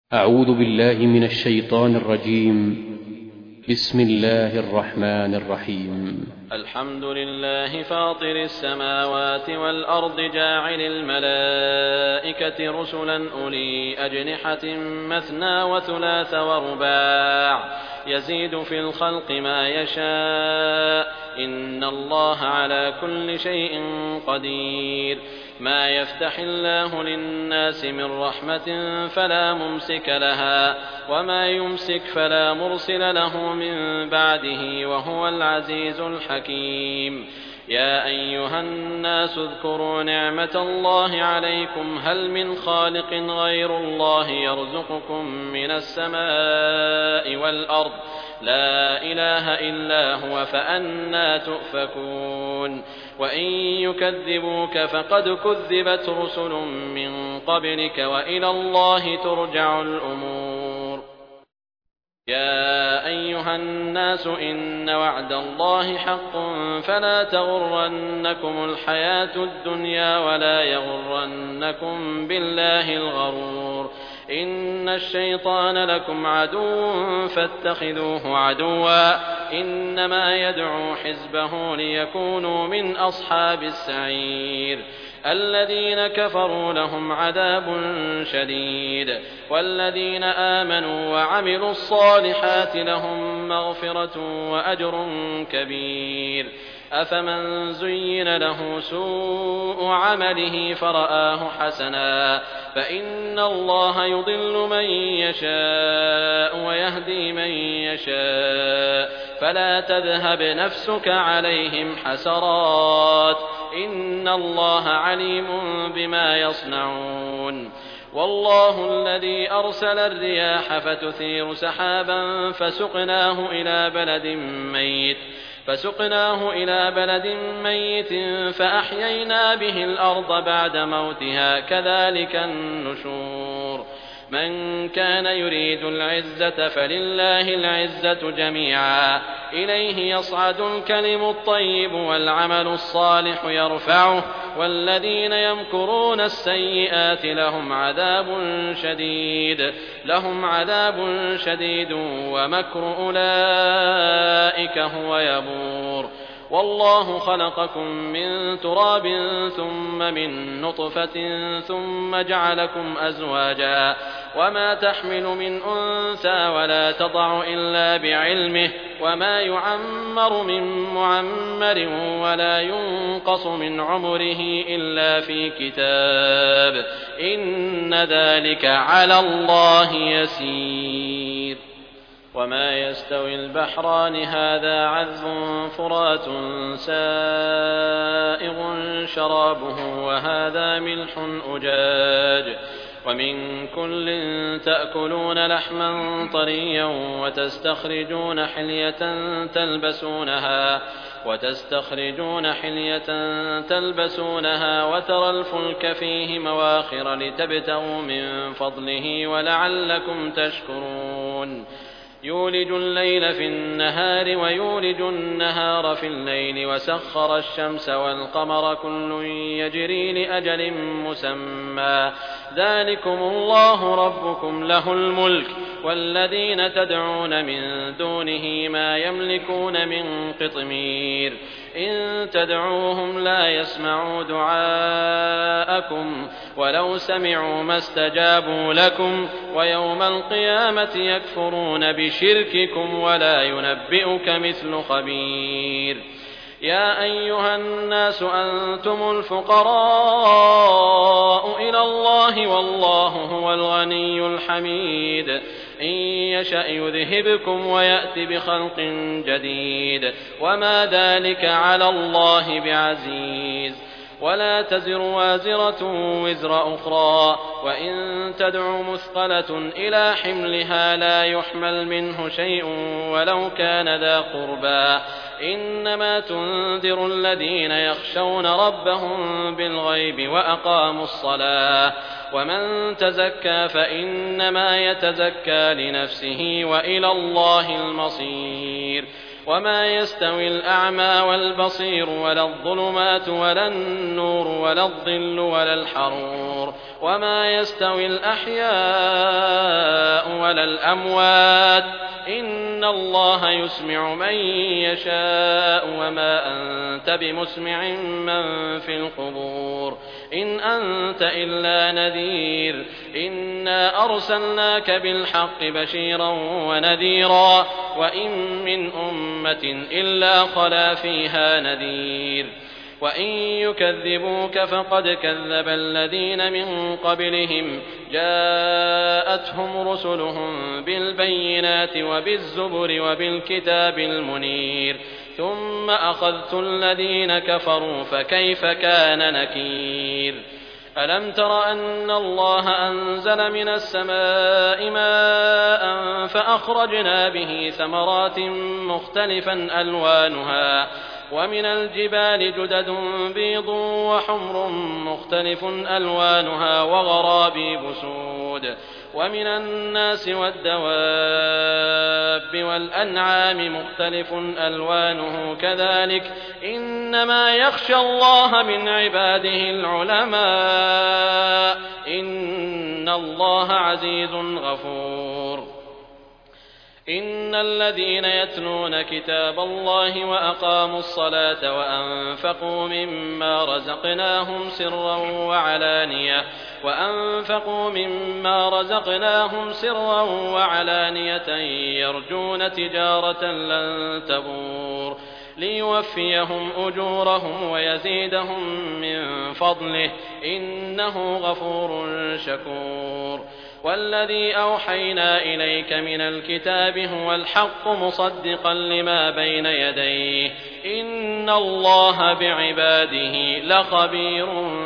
أعوذ بالله من الشيطان الرجيم. بسم الله الرحمن الرحيم. الحمد لله فاطر السماوات والأرض جاعل الملائكة رسلا أولي أجنحة مثنى وثلاث ورباع يزيد في الخلق ما يشاء إن الله على كل شيء قدير. ما يفتح الله للناس من رحمة فلا ممسك لها وما يمسك فلا مرسل له من بعده وهو العزيز الحكيم. يا أيها الناس اذكروا نعمة الله عليكم هل من خالق غير الله يرزقكم من السماء والأرض لا إله إلا هو فأنى تؤفكون. وإن يكذبوك فقد كذبت رسل من قبلك وإلى الله ترجع الأمور. يا أيها الناس إن وعد الله حق فلا تغرنكم الحياة الدنيا ولا يغرنكم بالله الغرور. إن الشيطان لكم عدو فاتخذوه عدوا إنما يدعو حزبه ليكونوا من أصحاب السعير. الذين كفروا لهم عذاب شديد والذين آمنوا وعملوا الصالحات لهم مغفرة وأجر كبير. أفمن زين له سوء عمله فرآه حسنا فإن الله يضل من يشاء ويهدي من يشاء فلا تذهب نفسك عليهم حسرات إن الله عليم بما يصنعون. والله الذي أرسل الرياح فتثير سحابا فسقناه إلى بلد ميت فأحيينا به الأرض بعد موتها كذلك النشور. من كان يريد العزة فلله العزة جميعا إليه يصعد الكلم الطيب والعمل الصالح يرفعه والذين يمكرون السيئات لهم عذاب شديد ومكر أولئك هو يبور. والله خلقكم من تراب ثم من نطفة ثم جعلكم أزواجا وما تحمل من أنثى ولا تضع إلا بعلمه وما يعمر من معمر ولا ينقص من عمره إلا في كتاب إن ذلك على الله يسير. وما يستوي البحران هذا عذب فرات سائغ شرابه وهذا ملح أجاج ومن كل تأكلون لحما طريا وتستخرجون حلية تلبسونها وترى الفلك فيه مواخر لتبتغوا من فضله ولعلكم تشكرون. يولج الليل في النهار ويولج النهار في الليل وسخر الشمس والقمر كل يجري لأجل مسمى ذلكم الله ربكم له الملك والذين تدعون من دونه ما يملكون من قطمير. إن تدعوهم لا يسمعوا دعاءكم ولو سمعوا ما استجابوا لكم ويوم القيامة يكفرون بشرككم ولا ينبئك مثل خبير. يا أيها الناس أنتم الفقراء إلى الله والله هو الغني الحميد. إن يشأ يذهبكم ويأت بخلق جديد وما ذلك على الله بعزيز. ولا تزر وازرة وزر أخرى وإن تدع مثقلة إلى حملها لا يحمل منه شيء ولو كان ذا قربى إنما تنذر الذين يخشون ربهم بالغيب وأقاموا الصلاة ومن تزكى فإنما يتزكى لنفسه وإلى الله المصير. وما يستوي الأعمى والبصير ولا الظلمات ولا النور ولا الظل ولا الحرور وما يستوي الأحياء على الأموات إن الله يسمع من يشاء وما أنت بمسمع من في القبور إن أنت إلا نذير إنا أرسلناك بالحق بشيرا ونذيرا وإن من أمة إلا خلا فيها نذير وإن يكذبوك فقد كذب الذين من قبلهم جاءتهم رسلهم بالبينات وبالزبر وبالكتاب المنير ثم أخذت الذين كفروا فكيف كان نكير ألم تر أن الله أنزل من السماء ماء فأخرجنا به ثمرات مختلفا ألوانها ومن الجبال جدد بيض وحمر مختلف ألوانها وغرابيب سود ومن الناس والدواب والأنعام مختلف ألوانه كذلك إنما يخشى الله من عباده العلماء إن الله عزيز غفور إن الذين يتلون كتاب الله وأقاموا الصلاة وأنفقوا مما رزقناهم سرا وعلانية يرجون تجارة لن تبور ليوفيهم أجورهم ويزيدهم من فضله إنه غفور شكور والذي أوحينا إليك من الكتاب هو الحق مصدقا لما بين يديه إن الله بعباده لخبير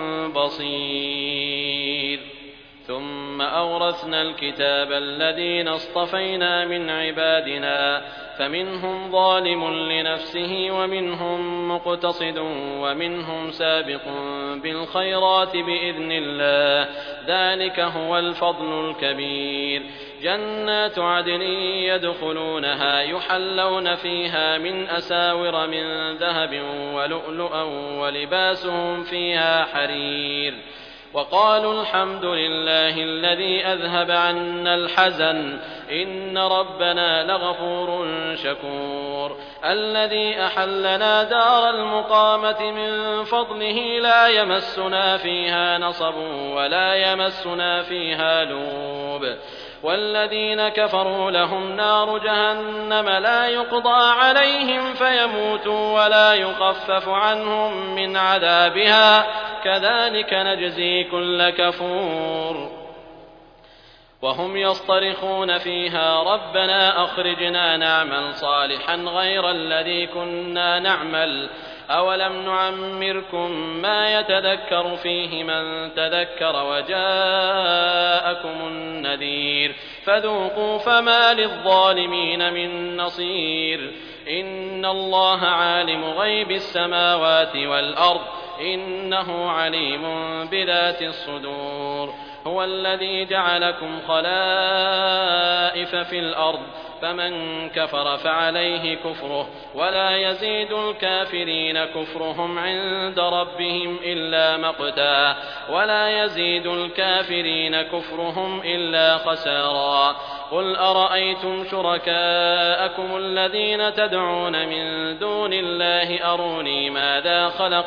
بصير ثم أورثنا الكتاب الذين اصطفينا من عبادنا فمنهم ظالم لنفسه ومنهم مقتصد ومنهم سابق بالخيرات بإذن الله ذلك هو الفضل الكبير جنات عدن يدخلونها يحلون فيها من أساور من ذهب ولؤلؤا ولباسهم فيها حرير وقالوا الحمد لله الذي أذهب عنا الحزن إن ربنا لغفور شكور الذي أحلنا دار المقامة من فضله لا يمسنا فيها نصب ولا يمسنا فيها لوب والذين كفروا لهم نار جهنم لا يقضى عليهم فيموتوا ولا يخفف عنهم من عذابها كذلك نجزي كل كفور وهم يصطرخون فيها ربنا أخرجنا نعمل صالحا غير الذي كنا نعمل أولم نعمركم ما يتذكر فيه من تذكر وجاءكم النذير فذوقوا فما للظالمين من نصير إن الله عالم غيب السماوات والأرض إنه عليم بذات الصدور هو الذي جعلكم خلائف في الأرض فمن كفر فعليه كفره ولا يزيد الكافرين كفرهم عند ربهم إلا مقتا ولا يزيد الكافرين كفرهم إلا خسارا قل أرأيتم شركاءكم الذين تدعون من دون الله أروني ماذا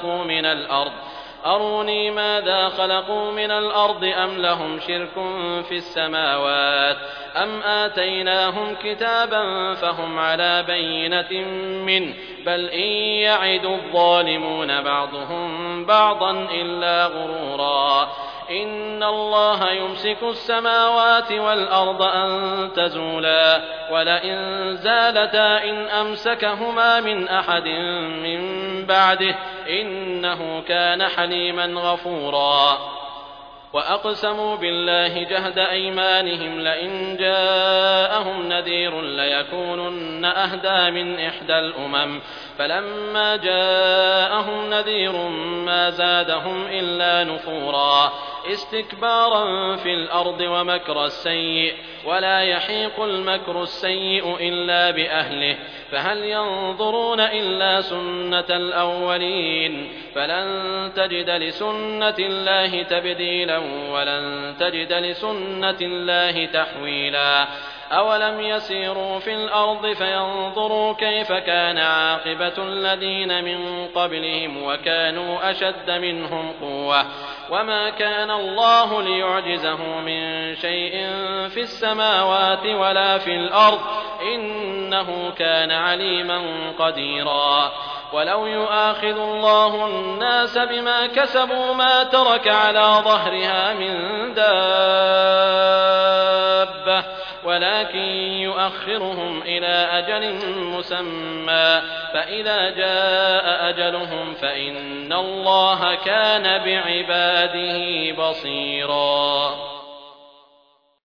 خلقوا من الأرض أم لهم شرك في السماوات أم آتيناهم كتابا فهم على بينة منه بل إن يعد الظالمون بعضهم بعضا إلا غرورا إن الله يمسك السماوات والأرض أن تزولا ولئن زالتا إن أمسكهما من أحد من بعده إنه كان حليما غفورا وأقسموا بالله جهد أيمانهم لئن جاءهم نذير ليكونن أهدى من إحدى الأمم فلما جاءهم نذير ما زادهم إلا نفورا استكبارا في الأرض ومكر السيء ولا يحيق المكر السيء إلا بأهله فهل ينظرون إلا سنة الأولين فلن تجد لسنة الله تبديلا ولن تجد لسنة الله تحويلا أولم يسيروا في الأرض فينظروا كيف كان عاقبة الذين من قبلهم وكانوا أشد منهم قوة وما كان الله ليعجزه من شيء في السماوات ولا في الأرض إنه كان عليما قديرا ولو يؤاخذ الله الناس بما كسبوا ما ترك على ظهرها من دابة ولكن يؤخرهم إلى أجل مسمى فإذا جاء أجلهم فإن الله كان بعباده بصيرا